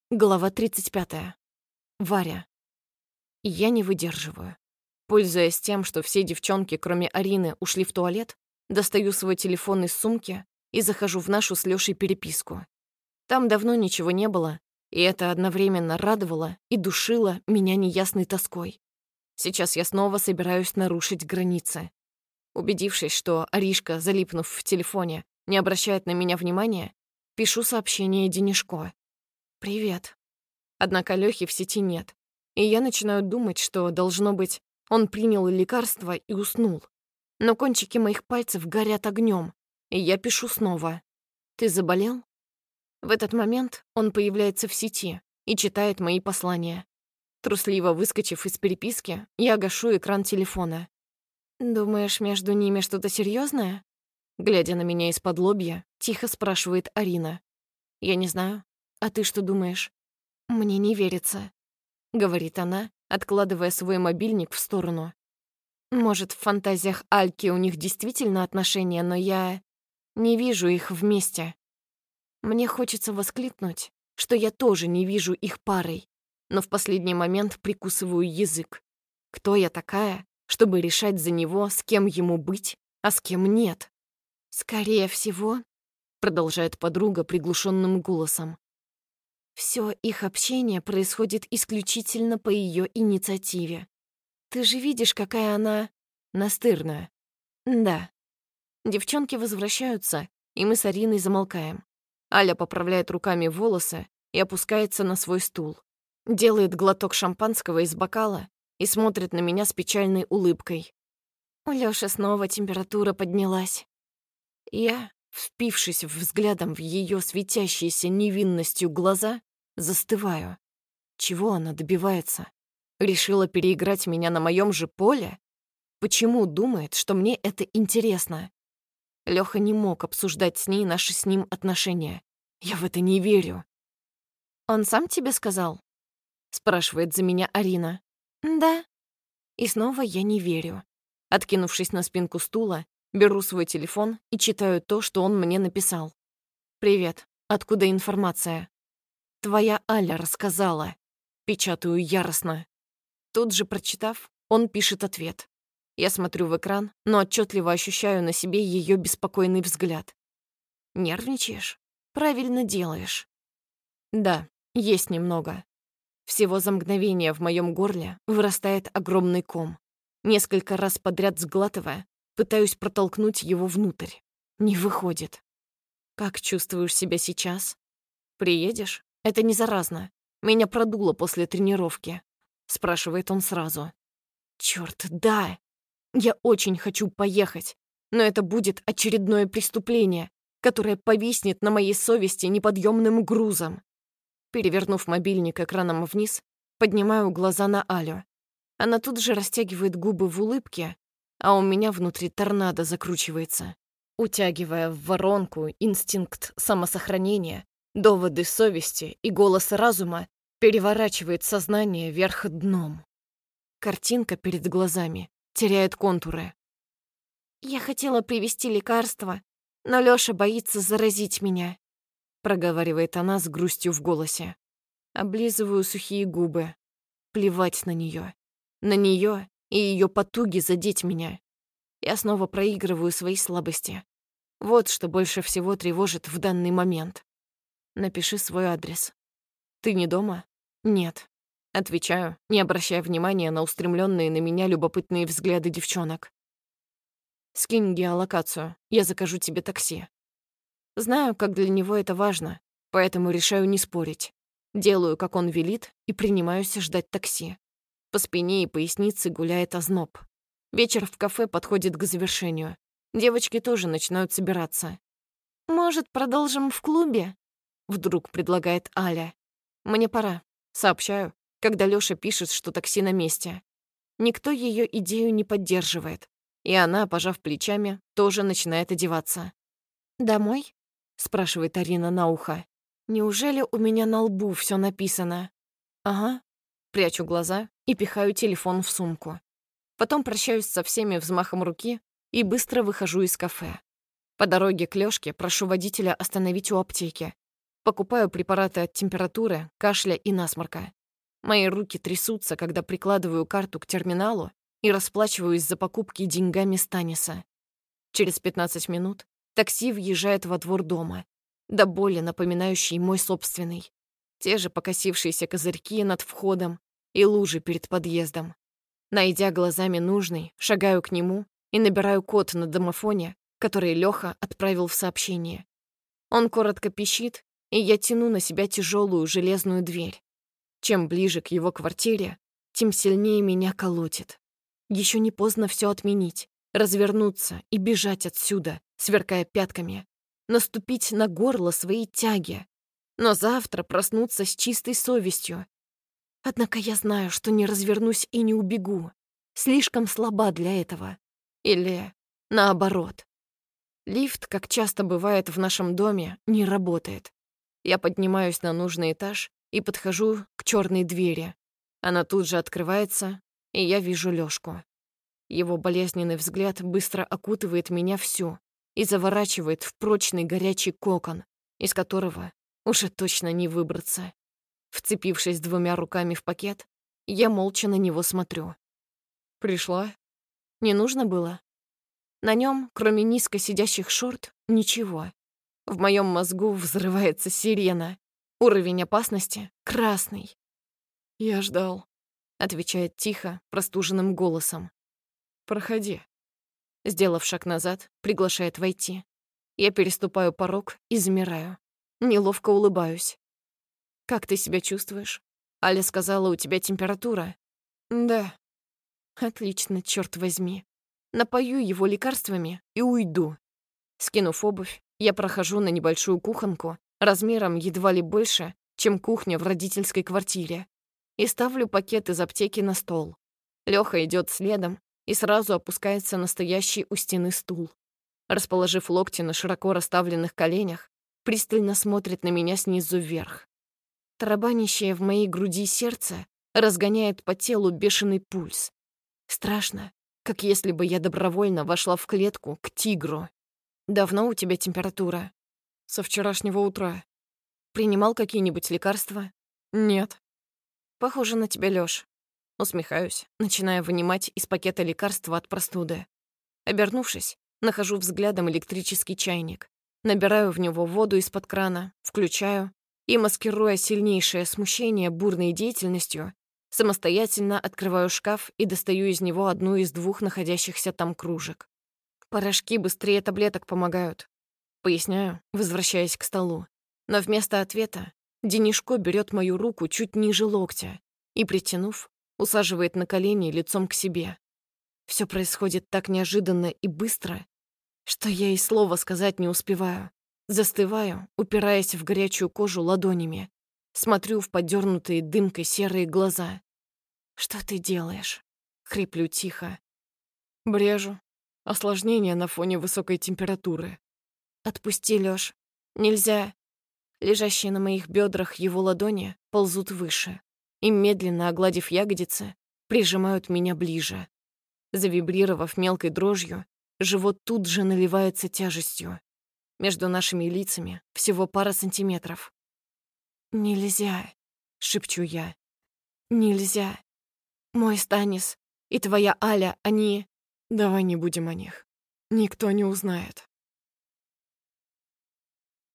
Глава 35. Варя. Я не выдерживаю. Пользуясь тем, что все девчонки, кроме Арины, ушли в туалет, достаю свой телефон из сумки и захожу в нашу с Лёшей переписку. Там давно ничего не было, и это одновременно радовало и душило меня неясной тоской. Сейчас я снова собираюсь нарушить границы. Убедившись, что Аришка, залипнув в телефоне, не обращает на меня внимания, пишу сообщение Денишко. «Привет». Однако Лёхи в сети нет, и я начинаю думать, что, должно быть, он принял лекарство и уснул. Но кончики моих пальцев горят огнем, и я пишу снова. «Ты заболел?» В этот момент он появляется в сети и читает мои послания. Трусливо выскочив из переписки, я гашу экран телефона. «Думаешь, между ними что-то серьезное? Глядя на меня из-под лобья, тихо спрашивает Арина. «Я не знаю. А ты что думаешь?» «Мне не верится», — говорит она, откладывая свой мобильник в сторону. «Может, в фантазиях Альки у них действительно отношения, но я не вижу их вместе. Мне хочется воскликнуть, что я тоже не вижу их парой, но в последний момент прикусываю язык. Кто я такая, чтобы решать за него, с кем ему быть, а с кем нет?» «Скорее всего», — продолжает подруга приглушенным голосом, «все их общение происходит исключительно по ее инициативе. Ты же видишь, какая она настырная». «Да». Девчонки возвращаются, и мы с Ариной замолкаем. Аля поправляет руками волосы и опускается на свой стул. Делает глоток шампанского из бокала и смотрит на меня с печальной улыбкой. У Лёши снова температура поднялась. Я, впившись взглядом в ее светящиеся невинностью глаза, застываю. Чего она добивается? Решила переиграть меня на моем же поле? Почему думает, что мне это интересно? Лёха не мог обсуждать с ней наши с ним отношения. Я в это не верю. «Он сам тебе сказал?» — спрашивает за меня Арина. «Да». И снова я не верю. Откинувшись на спинку стула, беру свой телефон и читаю то, что он мне написал. «Привет. Откуда информация?» «Твоя Аля рассказала». Печатаю яростно. Тут же прочитав, он пишет ответ. Я смотрю в экран, но отчетливо ощущаю на себе ее беспокойный взгляд. «Нервничаешь? Правильно делаешь». Да, есть немного. Всего за мгновение в моем горле вырастает огромный ком. Несколько раз подряд сглатывая, пытаюсь протолкнуть его внутрь. Не выходит. «Как чувствуешь себя сейчас? Приедешь? Это не заразно. Меня продуло после тренировки», — спрашивает он сразу. «Чёрт, да! Я очень хочу поехать, но это будет очередное преступление, которое повиснет на моей совести неподъемным грузом». Перевернув мобильник экраном вниз, поднимаю глаза на Алю. Она тут же растягивает губы в улыбке, а у меня внутри торнадо закручивается. Утягивая в воронку инстинкт самосохранения, доводы совести и голос разума, переворачивает сознание вверх дном. Картинка перед глазами теряет контуры. «Я хотела привезти лекарство, но Лёша боится заразить меня», проговаривает она с грустью в голосе. Облизываю сухие губы. Плевать на неё. На неё и её потуги задеть меня. Я снова проигрываю свои слабости. Вот что больше всего тревожит в данный момент. Напиши свой адрес. «Ты не дома?» «Нет». Отвечаю, не обращая внимания на устремленные на меня любопытные взгляды девчонок. «Скинь геолокацию, я закажу тебе такси». Знаю, как для него это важно, поэтому решаю не спорить. Делаю, как он велит, и принимаюсь ждать такси. По спине и пояснице гуляет озноб. Вечер в кафе подходит к завершению. Девочки тоже начинают собираться. «Может, продолжим в клубе?» — вдруг предлагает Аля. «Мне пора», — сообщаю, когда Лёша пишет, что такси на месте. Никто её идею не поддерживает, и она, пожав плечами, тоже начинает одеваться. «Домой?» — спрашивает Арина на ухо. «Неужели у меня на лбу всё написано?» «Ага». Прячу глаза и пихаю телефон в сумку. Потом прощаюсь со всеми взмахом руки и быстро выхожу из кафе. По дороге к Лёшке прошу водителя остановить у аптеки. Покупаю препараты от температуры, кашля и насморка. Мои руки трясутся, когда прикладываю карту к терминалу и расплачиваюсь за покупки деньгами Станиса. Через 15 минут такси въезжает во двор дома, до боли напоминающий мой собственный. Те же покосившиеся козырьки над входом и лужи перед подъездом. Найдя глазами нужный, шагаю к нему и набираю код на домофоне, который Лёха отправил в сообщение. Он коротко пищит, и я тяну на себя тяжелую железную дверь. Чем ближе к его квартире, тем сильнее меня колотит. Еще не поздно все отменить, развернуться и бежать отсюда, сверкая пятками, наступить на горло своей тяги, но завтра проснуться с чистой совестью. Однако я знаю, что не развернусь и не убегу. Слишком слаба для этого. Или наоборот. Лифт, как часто бывает в нашем доме, не работает. Я поднимаюсь на нужный этаж и подхожу к черной двери. Она тут же открывается, и я вижу Лёшку. Его болезненный взгляд быстро окутывает меня всю и заворачивает в прочный горячий кокон, из которого уже точно не выбраться. Вцепившись 2 руками в пакет, я молча на него смотрю. «Пришла?» «Не нужно было?» На нем, кроме низко сидящих шорт, ничего. В моем мозгу взрывается сирена. Уровень опасности — красный. «Я ждал», — отвечает тихо, простуженным голосом. «Проходи». Сделав шаг назад, приглашает войти. Я переступаю порог и замираю. Неловко улыбаюсь. «Как ты себя чувствуешь?» Аля сказала, у тебя температура. «Да». «Отлично, черт возьми. Напою его лекарствами и уйду». Скинув обувь, я прохожу на небольшую кухонку, размером едва ли больше, чем кухня в родительской квартире, и ставлю пакет из аптеки на стол. Лёха идет следом и сразу опускается на стоящий у стены стул. Расположив локти на широко расставленных коленях, пристально смотрит на меня снизу вверх. Тарабанящее в моей груди сердце разгоняет по телу бешеный пульс. Страшно, как если бы я добровольно вошла в клетку к тигру. «Давно у тебя температура?» «Со вчерашнего утра». «Принимал какие-нибудь лекарства?» «Нет». «Похоже на тебя, Лёш». Усмехаюсь, начиная вынимать из пакета лекарства от простуды. Обернувшись, нахожу взглядом электрический чайник. Набираю в него воду из-под крана, включаю и, маскируя сильнейшее смущение бурной деятельностью, самостоятельно открываю шкаф и достаю из него одну из 2 находящихся там кружек. «Порошки быстрее таблеток помогают», — поясняю, возвращаясь к столу. Но вместо ответа Денишко берет мою руку чуть ниже локтя и, притянув, усаживает на колени лицом к себе. Все происходит так неожиданно и быстро, что я и слова сказать не успеваю. Застываю, упираясь в горячую кожу ладонями. Смотрю в подернутые дымкой серые глаза. «Что ты делаешь?» — хриплю тихо. «Брежу. Осложнение на фоне высокой температуры». «Отпусти, Лёш. Нельзя». Лежащие на моих бедрах его ладони ползут выше и, медленно огладив ягодицы, прижимают меня ближе. Завибрировав мелкой дрожью, живот тут же наливается тяжестью. Между нашими лицами всего пара сантиметров. «Нельзя», — шепчу я. «Нельзя. Мой Станис и твоя Аля, они...» «Давай не будем о них. Никто не узнает».